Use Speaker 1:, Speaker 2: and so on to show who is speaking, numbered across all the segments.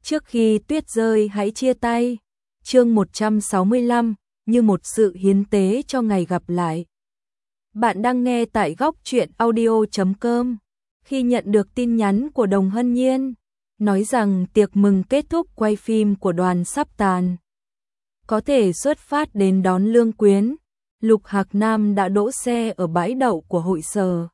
Speaker 1: Trước khi tuyết rơi hãy chia tay. Chương 165, như một sự hiến tế cho ngày gặp lại. Bạn đang nghe tại góc truyện audio.com. Khi nhận được tin nhắn của Đồng Hân Nhiên, nói rằng tiệc mừng kết thúc quay phim của đoàn sắp tàn, có thể xuất phát đến đón Lương Quyến, Lục Hạc Nam đã đỗ xe ở bãi đậu của hội sở.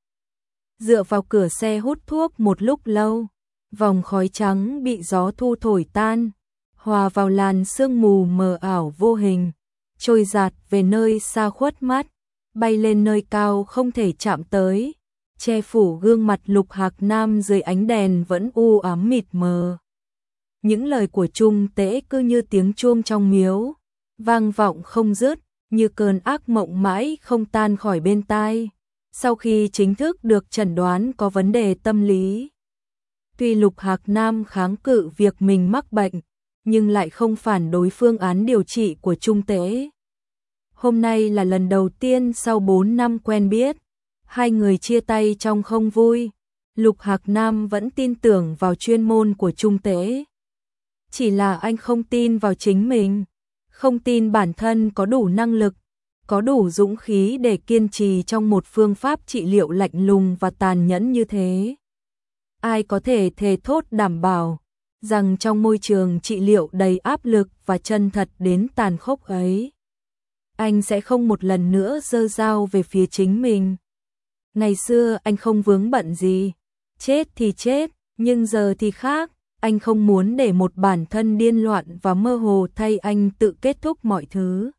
Speaker 1: Dựa vào cửa xe hút thuốc một lúc lâu, vòng khói trắng bị gió thu thổi tan, hòa vào làn sương mù mờ ảo vô hình, trôi dạt về nơi xa khuất mắt, bay lên nơi cao không thể chạm tới, che phủ gương mặt Lục Hạc Nam dưới ánh đèn vẫn u ám mịt mờ. Những lời của Trung Tễ cứ như tiếng chuông trong miếu, vang vọng không dứt, như cơn ác mộng mãi không tan khỏi bên tai. Sau khi chính thức được chẩn đoán có vấn đề tâm lý, tuy Lục Hạc Nam kháng cự việc mình mắc bệnh, nhưng lại không phản đối phương án điều trị của Trung Tễ. Hôm nay là lần đầu tiên sau 4 năm quen biết, hai người chia tay trong không vui. Lục Hạc Nam vẫn tin tưởng vào chuyên môn của Trung Tễ. Chỉ là anh không tin vào chính mình, không tin bản thân có đủ năng lực, có đủ dũng khí để kiên trì trong một phương pháp trị liệu lạnh lùng và tàn nhẫn như thế. Ai có thể thề thốt đảm bảo rằng trong môi trường trị liệu đầy áp lực và chân thật đến tàn khốc ấy, anh sẽ không một lần nữa giơ dao về phía chính mình. Ngày xưa anh không vướng bận gì, chết thì chết, nhưng giờ thì khác, anh không muốn để một bản thân điên loạn và mơ hồ thay anh tự kết thúc mọi thứ.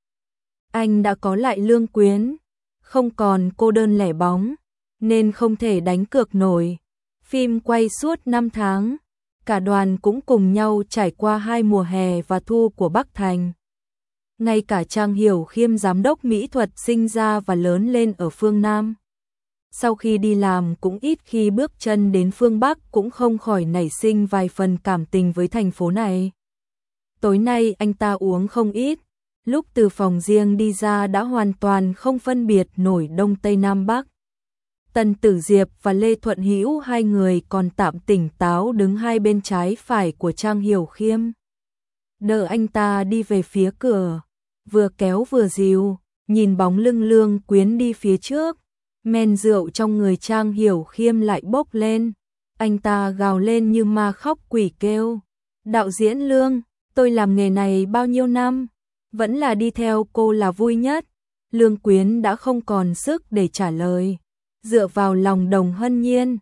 Speaker 1: Anh đã có lại Lương Quyến, không còn cô đơn lẻ bóng, nên không thể đánh cược nổi. Phim quay suốt 5 tháng, cả đoàn cũng cùng nhau trải qua 2 mùa hè và thu của Bắc Thành. Ngay cả Trang Hiểu Khiêm giám đốc mỹ thuật sinh ra và lớn lên ở phương Nam, sau khi đi làm cũng ít khi bước chân đến phương Bắc, cũng không khỏi nảy sinh vài phần cảm tình với thành phố này. Tối nay anh ta uống không ít, lúc từ phòng riêng đi ra đã hoàn toàn không phân biệt nổi Đông Tây Nam Bắc. Tần Tử Diệp và Lê Thuận Hữu hai người còn tạm tỉnh táo đứng hai bên trái phải của Trang Hiểu Khiêm, đợi anh ta đi về phía cửa, vừa kéo vừa dìu, nhìn bóng lưng Lương Quyến đi phía trước. Men rượu trong người Trang Hiểu Khiêm lại bốc lên, anh ta gào lên như ma khóc quỷ kêu. Đạo diễn Lương, tôi làm nghề này bao nhiêu năm, vẫn là đi theo cô là vui nhất. Lương Quyến đã không còn sức để trả lời, dựa vào lòng Đồng Hân Nhiên,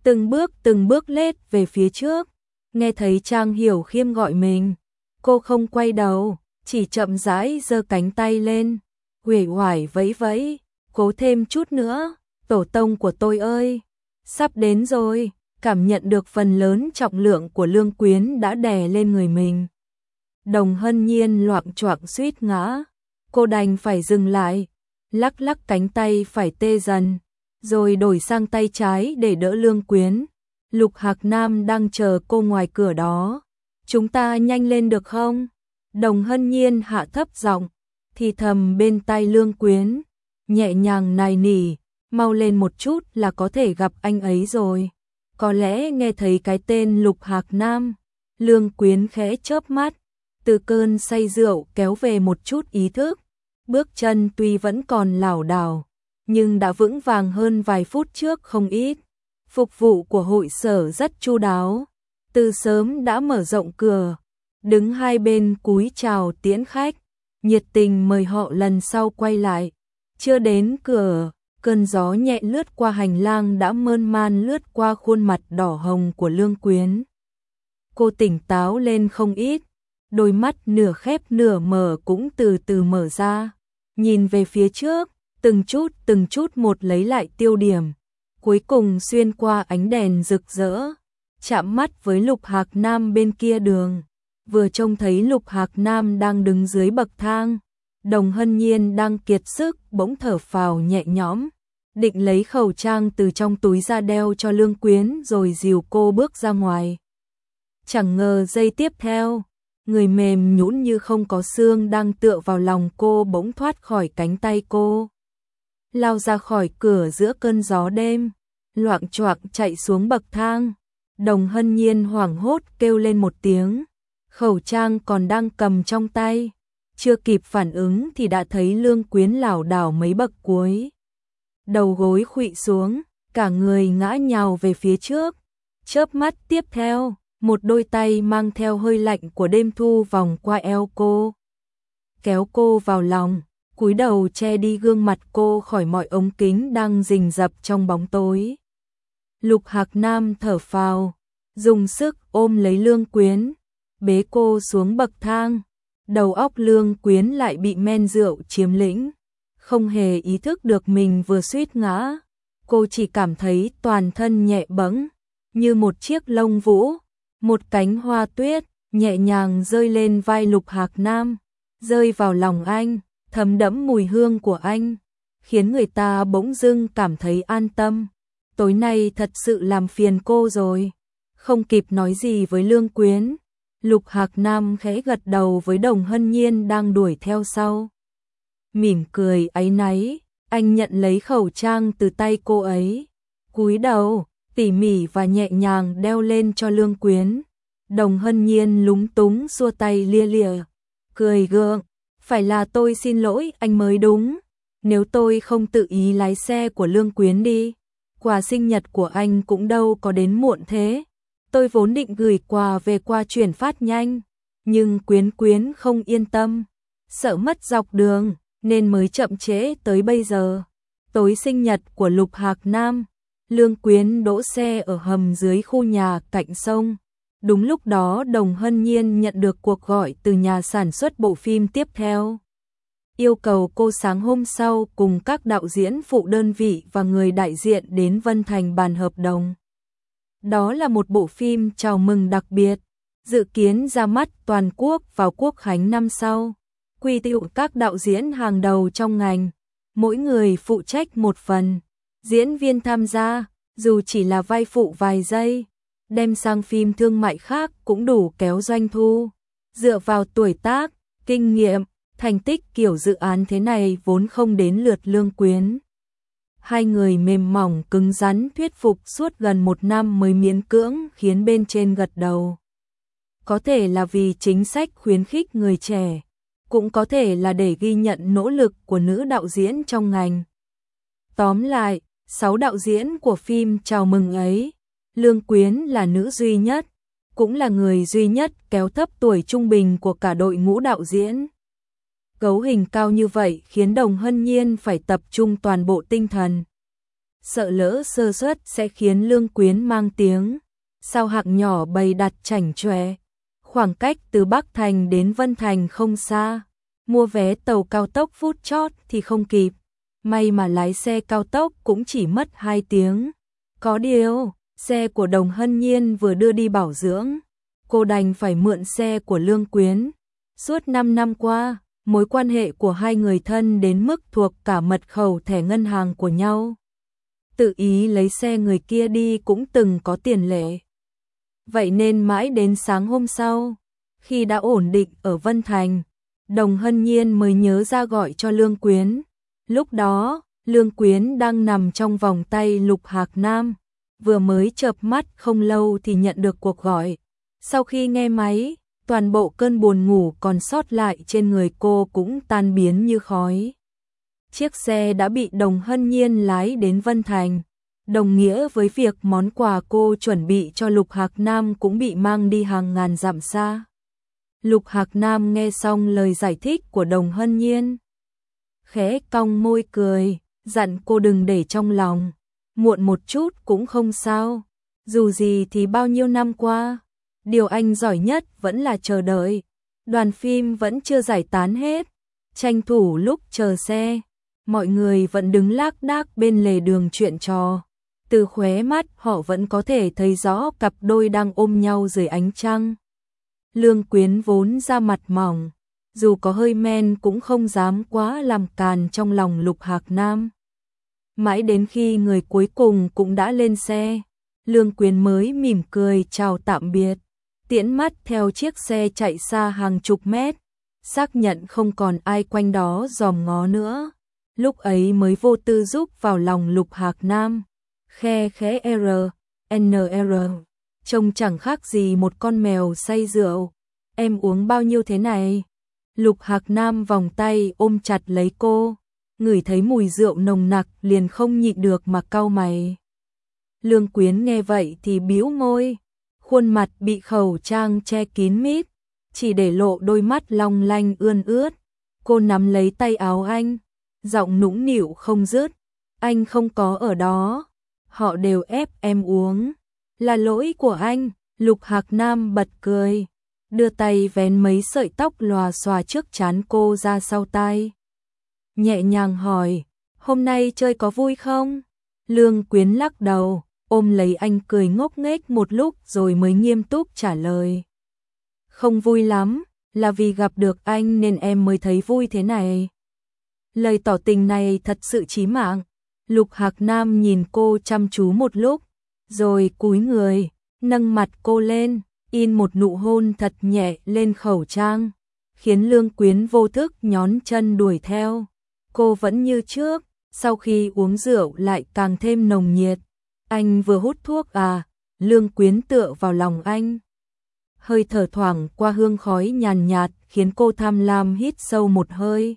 Speaker 1: từng bước lết về phía trước. Nghe thấy Trang Hiểu Khiêm gọi mình, cô không quay đầu, chỉ chậm rãi giơ cánh tay lên, uể oải vẫy vẫy, cố thêm chút nữa, tổ tông của tôi ơi, sắp đến rồi. Cảm nhận được phần lớn trọng lượng của Lương Quyến đã đè lên người mình, Đồng Hân Nhiên loạng choạng suýt ngã, cô đành phải dừng lại, lắc lắc cánh tay phải tê dần, rồi đổi sang tay trái để đỡ Lương Quyến. Lục Hạc Nam đang chờ cô ngoài cửa đó. Chúng ta nhanh lên được không? Đồng Hân Nhiên hạ thấp giọng, thì thầm bên tai Lương Quyến, nhẹ nhàng nài nỉ, mau lên một chút là có thể gặp anh ấy rồi. Có lẽ nghe thấy cái tên Lục Hạc Nam, Lương Quyến khẽ chớp mắt, từ cơn say rượu kéo về một chút ý thức. Bước chân tuy vẫn còn lảo đảo, nhưng đã vững vàng hơn vài phút trước không ít. Phục vụ của hội sở rất chu đáo, từ sớm đã mở rộng cửa, đứng hai bên cúi chào tiễn khách, nhiệt tình mời họ lần sau quay lại. Chưa đến cửa, cơn gió nhẹ lướt qua hành lang đã mơn man lướt qua khuôn mặt đỏ hồng của Lương Quyến. Cô tỉnh táo lên không ít, đôi mắt nửa khép nửa mở cũng từ từ mở ra, nhìn về phía trước, từng chút một lấy lại tiêu điểm, cuối cùng xuyên qua ánh đèn rực rỡ, chạm mắt với Lục Hạc Nam bên kia đường. Vừa trông thấy Lục Hạc Nam đang đứng dưới bậc thang, Đồng Hân Nhiên đang kiệt sức bỗng thở phào nhẹ nhõm, định lấy khẩu trang từ trong túi ra đeo cho Lương Quyến rồi dìu cô bước ra ngoài. Chẳng ngờ giây tiếp theo, người mềm nhũn như không có xương đang tựa vào lòng cô bỗng thoát khỏi cánh tay cô, lao ra khỏi cửa giữa cơn gió đêm, loạng choạng chạy xuống bậc thang. Đồng Hân Nhiên hoảng hốt kêu lên một tiếng, khẩu trang còn đang cầm trong tay, chưa kịp phản ứng thì đã thấy Lương Quyến lảo đảo mấy bậc cuối. Đầu gối khuỵu xuống, cả người ngã nhào về phía trước. Chớp mắt tiếp theo, một đôi tay mang theo hơi lạnh của đêm thu vòng qua eo cô, kéo cô vào lòng, cúi đầu che đi gương mặt cô khỏi mọi ống kính đang rình rập trong bóng tối. Lục Hạc Nam thở phào, dùng sức ôm lấy Lương Quyến, bế cô xuống bậc thang. Đầu óc Lương Quyến lại bị men rượu chiếm lĩnh, không hề ý thức được mình vừa suýt ngã. Cô chỉ cảm thấy toàn thân nhẹ bẫng, như một chiếc lông vũ, một cánh hoa tuyết nhẹ nhàng rơi lên vai Lục Hạc Nam, rơi vào lòng anh, thấm đẫm mùi hương của anh, khiến người ta bỗng dưng cảm thấy an tâm. Tối nay thật sự làm phiền cô rồi. Không kịp nói gì với Lương Quyến, Lục Hạc Nam khẽ gật đầu với Đồng Hân Nhiên đang đuổi theo sau. Mỉm cười áy náy, anh nhận lấy khẩu trang từ tay cô ấy, cúi đầu, tỉ mỉ và nhẹ nhàng đeo lên cho Lương Quyến. Đồng Hân Nhiên lúng túng xua tay lia lịa, cười gượng, phải là tôi xin lỗi anh mới đúng, nếu tôi không tự ý lái xe của Lương Quyến đi, quà sinh nhật của anh cũng đâu có đến muộn thế. Tôi vốn định gửi quà về qua chuyển phát nhanh, nhưng Quyến Quyến không yên tâm, sợ mất dọc đường, nên mới chậm trễ tới bây giờ. Tối sinh nhật của Lục Hạc Nam, Lương Quyến đỗ xe ở hầm dưới khu nhà cạnh sông. Đúng lúc đó Đồng Hân Nhiên nhận được cuộc gọi từ nhà sản xuất bộ phim tiếp theo. Yêu cầu cô sáng hôm sau cùng các đạo diễn phụ đơn vị và người đại diện đến Vân Thành bàn hợp đồng. Đó là một bộ phim chào mừng đặc biệt, dự kiến ra mắt toàn quốc vào Quốc khánh năm sau. Quy tụ các đạo diễn hàng đầu trong ngành, mỗi người phụ trách một phần. Diễn viên tham gia, dù chỉ là vai phụ vài giây, đem sang phim thương mại khác cũng đủ kéo doanh thu. Dựa vào tuổi tác, kinh nghiệm, thành tích kiểu dự án thế này vốn không đến lượt Lương Quyến. Hai người mềm mỏng cứng rắn thuyết phục suốt gần một năm mới miễn cưỡng khiến bên trên gật đầu. Có thể là vì chính sách khuyến khích người trẻ, cũng có thể là để ghi nhận nỗ lực của nữ đạo diễn trong ngành. Tóm lại, 6 đạo diễn của phim chào mừng ấy, Lương Quyến là nữ duy nhất, cũng là người duy nhất kéo thấp tuổi trung bình của cả đội ngũ đạo diễn. Cấu hình cao như vậy khiến Đồng Hân Nhiên phải tập trung toàn bộ tinh thần. Sợ lỡ sơ suất sẽ khiến Lương Quyến mang tiếng. Sao hạng nhỏ bày đặt chảnh chọe. Khoảng cách từ Bắc Thành đến Vân Thành không xa. Mua vé tàu cao tốc phút chót thì không kịp. May mà lái xe cao tốc cũng chỉ mất 2 tiếng. Có điều, xe của Đồng Hân Nhiên vừa đưa đi bảo dưỡng. Cô đành phải mượn xe của Lương Quyến. Suốt 5 năm qua, mối quan hệ của hai người thân đến mức thuộc cả mật khẩu thẻ ngân hàng của nhau. Tự ý lấy xe người kia đi cũng từng có tiền lệ. Vậy nên mãi đến sáng hôm sau, khi đã ổn định ở Vân Thành, Đồng Hân Nhiên mới nhớ ra gọi cho Lương Quyến. Lúc đó, Lương Quyến đang nằm trong vòng tay Lục Hạc Nam, vừa mới chợp mắt không lâu thì nhận được cuộc gọi. Sau khi nghe máy, toàn bộ cơn buồn ngủ còn sót lại trên người cô cũng tan biến như khói. Chiếc xe đã bị Đồng Hân Nhiên lái đến Vân Thành, đồng nghĩa với việc món quà cô chuẩn bị cho Lục Hạc Nam cũng bị mang đi hàng ngàn dặm xa. Lục Hạc Nam nghe xong lời giải thích của Đồng Hân Nhiên, khẽ cong môi cười, dặn cô đừng để trong lòng, muộn một chút cũng không sao, dù gì thì bao nhiêu năm qua, điều anh giỏi nhất vẫn là chờ đợi. Đoàn phim vẫn chưa giải tán hết, tranh thủ lúc chờ xe, mọi người vẫn đứng lác đác bên lề đường chuyện trò. Từ khóe mắt họ vẫn có thể thấy rõ cặp đôi đang ôm nhau dưới ánh trăng. Lương Quyến vốn da mặt mỏng, dù có hơi men cũng không dám quá làm càn trong lòng Lục Hạc Nam. Mãi đến khi người cuối cùng cũng đã lên xe, Lương Quyến mới mỉm cười chào tạm biệt, tiễn mắt theo chiếc xe chạy xa hàng chục mét, xác nhận không còn ai quanh đó dòm ngó nữa. Lúc ấy mới vô tư giúp vào lòng Lục Hạc Nam, khe khẽ NR, trông chẳng khác gì một con mèo say rượu. em uống bao nhiêu thế này? Lục Hạc Nam vòng tay ôm chặt lấy cô, ngửi thấy mùi rượu nồng nặc liền không nhịn được mà cau mày. Lương Quyến nghe vậy thì bĩu môi, khuôn mặt bị khẩu trang che kín mít, chỉ để lộ đôi mắt long lanh ươn ướt. Cô nắm lấy tay áo anh, giọng nũng nịu không dứt, anh không có ở đó, họ đều ép em uống, là lỗi của anh. Lục Hạc Nam bật cười, đưa tay vén mấy sợi tóc lòa xòa trước trán cô ra sau tai, nhẹ nhàng hỏi, hôm nay chơi có vui không? Lương Quyến lắc đầu, ôm lấy anh cười ngốc nghếch một lúc rồi mới nghiêm túc trả lời. Không vui lắm, là vì gặp được anh nên em mới thấy vui thế này. Lời tỏ tình này thật sự chí mạng. Lục Hạc Nam nhìn cô chăm chú một lúc, rồi cúi người, nâng mặt cô lên, in một nụ hôn thật nhẹ lên khẩu trang, khiến Lương Quyến vô thức nhón chân đuổi theo. Cô vẫn như trước, sau khi uống rượu lại càng thêm nồng nhiệt. Anh vừa hút thuốc à? Lương Quyến tựa vào lòng anh. Hơi thở thoảng qua hương khói nhàn nhạt khiến cô tham lam hít sâu một hơi.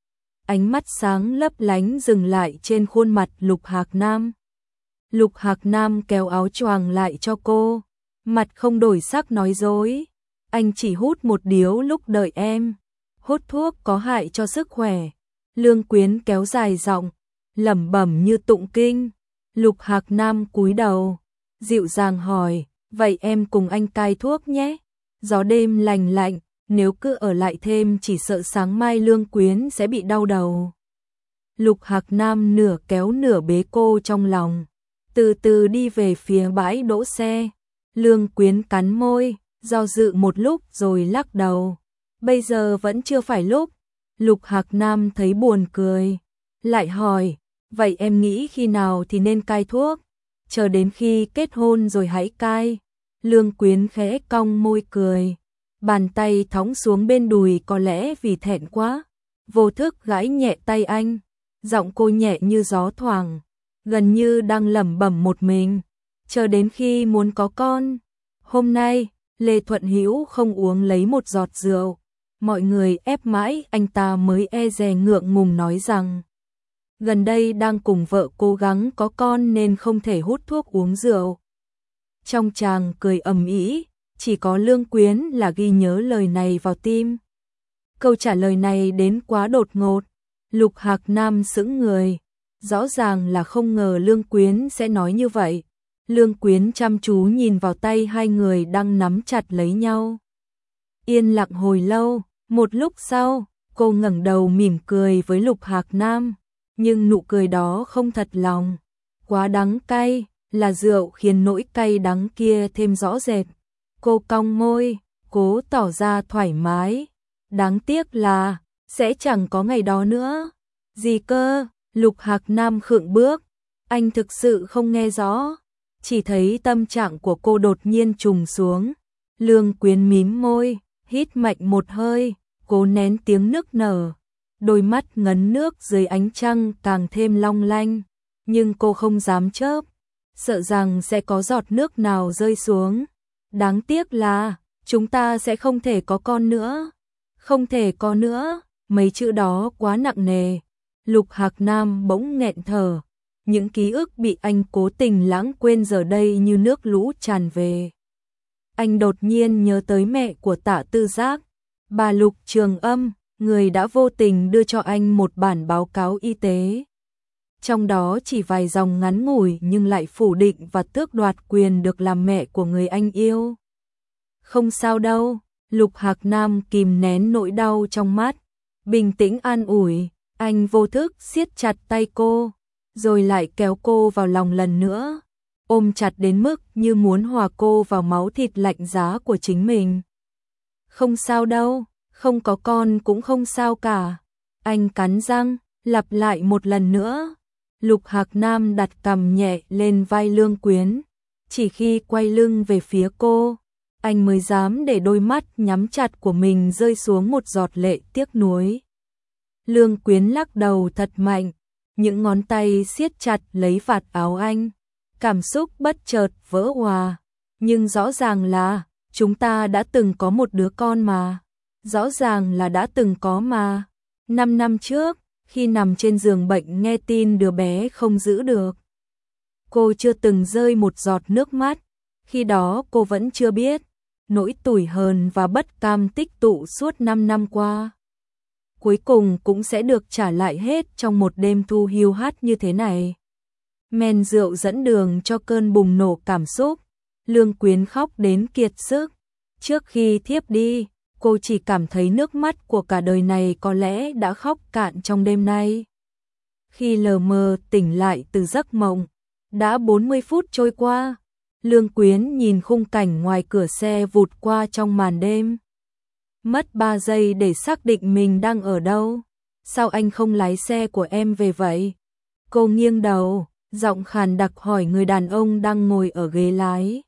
Speaker 1: Ánh mắt sáng lấp lánh dừng lại trên khuôn mặt Lục Hạc Nam. Lục Hạc Nam kéo áo choàng lại cho cô, mặt không đổi sắc nói dối. Anh chỉ hút một điếu lúc đợi em. Hút thuốc có hại cho sức khỏe. Lương Quyến kéo dài giọng, lẩm bẩm như tụng kinh. Lục Hạc Nam cúi đầu, dịu dàng hỏi, vậy em cùng anh cai thuốc nhé. Gió đêm lành lạnh, nếu cứ ở lại thêm chỉ sợ sáng mai Lương Quyến sẽ bị đau đầu. Lục Hạc Nam nửa kéo nửa bế cô trong lòng, từ từ đi về phía bãi đỗ xe. Lương Quyến cắn môi, do dự một lúc rồi lắc đầu. Bây giờ vẫn chưa phải lúc. Lục Hạc Nam thấy buồn cười, lại hỏi, vậy em nghĩ khi nào thì nên cai thuốc? Chờ đến khi kết hôn rồi hãy cai. Lương Quyến khẽ cong môi cười, bàn tay thõng xuống bên đùi, có lẽ vì thẹn quá, vô thức gãi nhẹ tay anh. Giọng cô nhẹ như gió thoảng, gần như đang lẩm bẩm một mình, chờ đến khi muốn có con. Hôm nay, Lê Thuận Hữu không uống lấy một giọt rượu, mọi người ép mãi anh ta mới e dè ngượng ngùng nói rằng gần đây đang cùng vợ cố gắng có con nên không thể hút thuốc uống rượu. Trong tràng cười ầm ĩ, chỉ có Lương Quyến là ghi nhớ lời này vào tim. Câu trả lời này đến quá đột ngột, Lục Hạc Nam sững người, rõ ràng là không ngờ Lương Quyến sẽ nói như vậy. Lương Quyến chăm chú nhìn vào tay hai người đang nắm chặt lấy nhau. Yên lặng hồi lâu, một lúc sau, cô ngẩng đầu mỉm cười với Lục Hạc Nam, nhưng nụ cười đó không thật lòng, quá đắng cay, là rượu khiến nỗi cay đắng kia thêm rõ rệt. Cô cong môi, cố tỏ ra thoải mái. Đáng tiếc là sẽ chẳng có ngày đó nữa. Gì cơ? Lục Hạc Nam khựng bước, anh thực sự không nghe rõ, chỉ thấy tâm trạng của cô đột nhiên trùng xuống. Lương Quyến mím môi, hít mạnh một hơi, cố nén tiếng nức nở. Đôi mắt ngấn nước dưới ánh trăng càng thêm long lanh, nhưng cô không dám chớp, sợ rằng sẽ có giọt nước nào rơi xuống. Đáng tiếc là chúng ta sẽ không thể có con nữa. Không thể có nữa, mấy chữ đó quá nặng nề. Lục Hạc Nam bỗng nghẹn thở, những ký ức bị anh cố tình lãng quên giờ đây như nước lũ tràn về. Anh đột nhiên nhớ tới mẹ của Tạ Tư Giác, bà Lục Trường Âm, người đã vô tình đưa cho anh một bản báo cáo y tế. Trong đó chỉ vài dòng ngắn ngủi nhưng lại phủ định và tước đoạt quyền được làm mẹ của người anh yêu. Không sao đâu, Lục Hạc Nam kìm nén nỗi đau trong mắt, bình tĩnh an ủi. Anh vô thức siết chặt tay cô, rồi lại kéo cô vào lòng lần nữa, ôm chặt đến mức như muốn hòa cô vào máu thịt lạnh giá của chính mình. Không sao đâu, không có con cũng không sao cả. Anh cắn răng, lặp lại một lần nữa. Lục Hạc Nam đặt cằm nhẹ lên vai Lương Quyến, chỉ khi quay lưng về phía cô, anh mới dám để đôi mắt nhắm chặt của mình rơi xuống một giọt lệ tiếc nuối. Lương Quyến lắc đầu thật mạnh, những ngón tay siết chặt lấy vạt áo anh, cảm xúc bất chợt vỡ òa, nhưng rõ ràng là Chúng ta đã từng có một đứa con mà. Rõ ràng là đã từng có mà. 5 năm trước, khi nằm trên giường bệnh nghe tin đứa bé không giữ được. Cô chưa từng rơi một giọt nước mắt. Khi đó cô vẫn chưa biết nỗi tủi hờn và bất cam tích tụ suốt 5 năm qua. Cuối cùng cũng sẽ được trả lại hết trong một đêm thu hiu hắt như thế này. Men rượu dẫn đường cho cơn bùng nổ cảm xúc. Lương Quyến khóc đến kiệt sức. Trước khi thiếp đi, cô chỉ cảm thấy nước mắt của cả đời này có lẽ đã khóc cạn trong đêm nay. Khi lờ mờ tỉnh lại từ giấc mộng, đã 40 phút trôi qua. Lương Quyến nhìn khung cảnh ngoài cửa xe vụt qua trong màn đêm. Mất 3 giây để xác định mình đang ở đâu. Sao anh không lái xe của em về vậy? Cô nghiêng đầu, giọng khàn đặc hỏi người đàn ông đang ngồi ở ghế lái.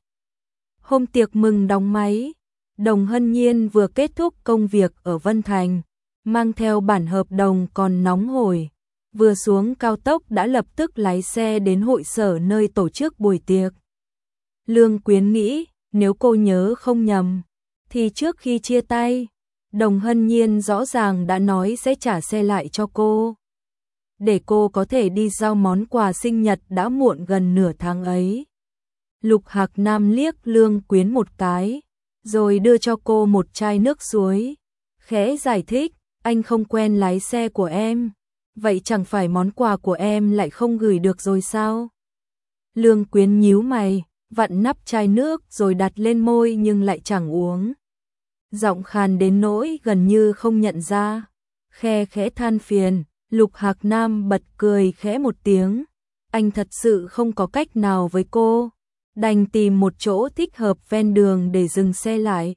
Speaker 1: Hôm tiệc mừng đóng máy, Đồng Hân Nhiên vừa kết thúc công việc ở Vân Thành, mang theo bản hợp đồng còn nóng hổi. Vừa xuống cao tốc đã lập tức lái xe đến hội sở nơi tổ chức buổi tiệc. Lương Quyến nghĩ, nếu cô nhớ không nhầm, thì trước khi chia tay, Đồng Hân Nhiên rõ ràng đã nói sẽ trả xe lại cho cô, để cô có thể đi giao món quà sinh nhật đã muộn gần nửa tháng ấy. Lục Hạc Nam liếc Lương Quyến một cái, rồi đưa cho cô một chai nước suối, khẽ giải thích, anh không quen lái xe của em, vậy chẳng phải món quà của em lại không gửi được rồi sao? Lương Quyến nhíu mày, vặn nắp chai nước rồi đặt lên môi nhưng lại chẳng uống. Giọng khàn đến nỗi gần như không nhận ra, khe khẽ than phiền. Lục Hạc Nam bật cười khẽ một tiếng, anh thật sự không có cách nào với cô, đành tìm một chỗ thích hợp ven đường để dừng xe lại.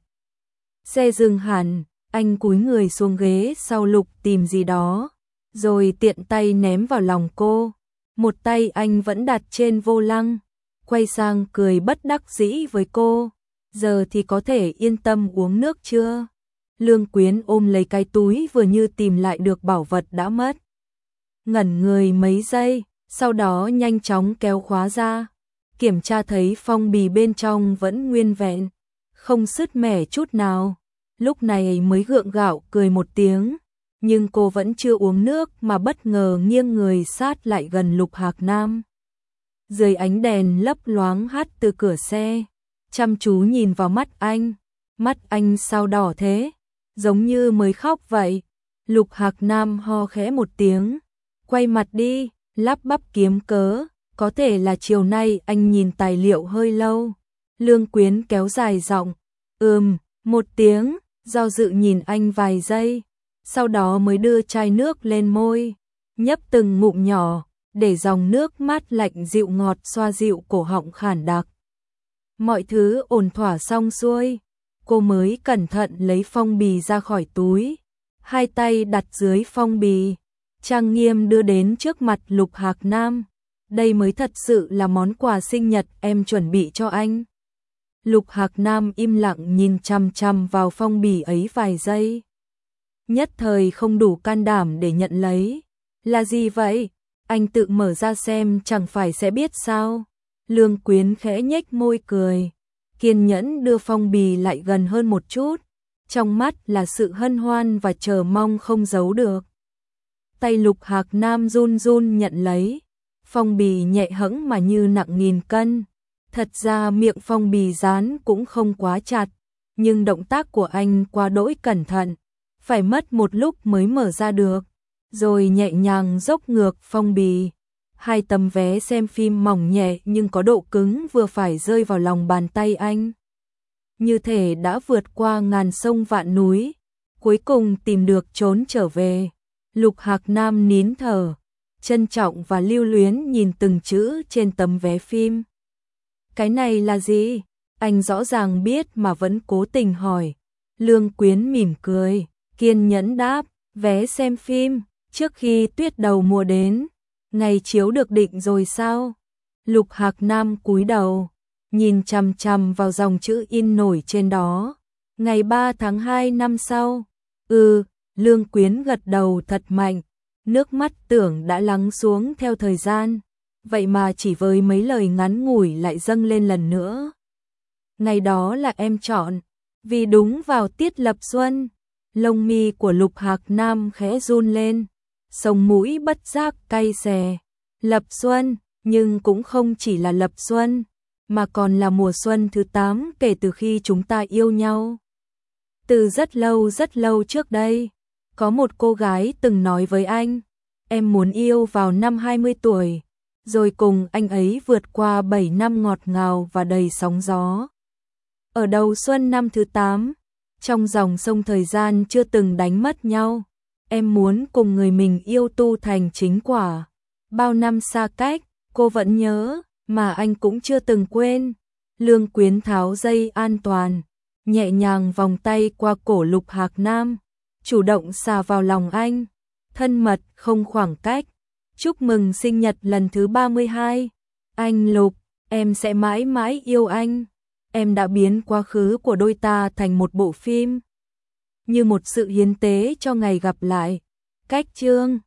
Speaker 1: Xe dừng hẳn, anh cúi người xuống ghế sau Lục tìm gì đó, rồi tiện tay ném vào lòng cô. Một tay anh vẫn đặt trên vô lăng, quay sang cười bất đắc dĩ với cô, giờ thì có thể yên tâm uống nước chưa? Lương Quyến ôm lấy cái túi vừa như tìm lại được bảo vật đã mất. Ngẩn người mấy giây, sau đó nhanh chóng kéo khóa ra, kiểm tra thấy phong bì bên trong vẫn nguyên vẹn, không sứt mẻ chút nào. Lúc này mới gượng gạo cười một tiếng, nhưng cô vẫn chưa uống nước mà bất ngờ nghiêng người sát lại gần Lục Hạc Nam. Dưới ánh đèn lấp loáng hắt từ cửa xe, chăm chú nhìn vào mắt anh sao đỏ thế, giống như mới khóc vậy. Lục Hạc Nam ho khẽ một tiếng, quay mặt đi, lắp bắp kiếm cớ, có thể là chiều nay anh nhìn tài liệu hơi lâu. Lương Quyến kéo dài giọng, một tiếng, do dự nhìn anh vài giây, sau đó mới đưa chai nước lên môi, nhấp từng ngụm nhỏ, để dòng nước mát lạnh dịu ngọt xoa dịu cổ họng khản đặc. Mọi thứ ổn thỏa xong xuôi, cô mới cẩn thận lấy phong bì ra khỏi túi, hai tay đặt dưới phong bì, trang nghiêm đưa đến trước mặt Lục Hạc Nam. Đây mới thật sự là món quà sinh nhật em chuẩn bị cho anh. Lục Hạc Nam im lặng nhìn chằm chằm vào phong bì ấy vài giây, nhất thời không đủ can đảm để nhận lấy. Là gì vậy? Anh tự mở ra xem chẳng phải sẽ biết sao? Lương Quyến khẽ nhếch môi cười, kiên nhẫn đưa phong bì lại gần hơn một chút, trong mắt là sự hân hoan và chờ mong không giấu được. Tay Lục Hạc Nam run run nhận lấy, phong bì nhẹ hẫng mà như nặng nghìn cân. Thật ra miệng phong bì dán cũng không quá chặt, nhưng động tác của anh quá đỗi cẩn thận, phải mất một lúc mới mở ra được, rồi nhẹ nhàng dốc ngược phong bì. Hai tấm vé xem phim mỏng nhẹ nhưng có độ cứng vừa phải rơi vào lòng bàn tay anh. Như thể đã vượt qua ngàn sông vạn núi, cuối cùng tìm được trốn trở về. Lục Hạc Nam nín thở, trân trọng và lưu luyến nhìn từng chữ trên tấm vé phim. Cái này là gì? Anh rõ ràng biết mà vẫn cố tình hỏi. Lương Quyến mỉm cười, kiên nhẫn đáp, vé xem phim, trước khi tuyết đầu mùa đến, ngày chiếu được định rồi sao? Lục Hạc Nam cúi đầu, nhìn chằm chằm vào dòng chữ in nổi trên đó. Ngày 3 tháng 2 năm sau. Lương Quyến gật đầu thật mạnh, nước mắt tưởng đã lắng xuống theo thời gian, vậy mà chỉ với mấy lời ngắn ngủi lại dâng lên lần nữa. Ngày đó là em chọn, Vì đúng vào tiết lập xuân, lông mi của Lục Hạc Nam khẽ run lên, sống mũi bất giác cay xè. Lập xuân, nhưng cũng không chỉ là lập xuân, mà còn là mùa xuân thứ 8 kể từ khi chúng ta yêu nhau. Từ rất lâu trước đây, có một cô gái từng nói với anh, em muốn yêu vào năm 20 tuổi, rồi cùng anh ấy vượt qua 7 năm ngọt ngào và đầy sóng gió. Ở đầu xuân năm thứ 8, trong dòng sông thời gian chưa từng đánh mất nhau, em muốn cùng người mình yêu tu thành chính quả. Bao năm xa cách, cô vẫn nhớ, mà anh cũng chưa từng quên. Lương Quyến tháo dây an toàn, nhẹ nhàng vòng tay qua cổ Lục Hạc Nam, chủ động xà vào lòng anh, thân mật không khoảng cách. Chúc mừng sinh nhật lần thứ 32. Anh Lục, em sẽ mãi mãi yêu anh. Em đã biến quá khứ của đôi ta thành một bộ phim, như một sự hiến tế cho ngày gặp lại. Cách chương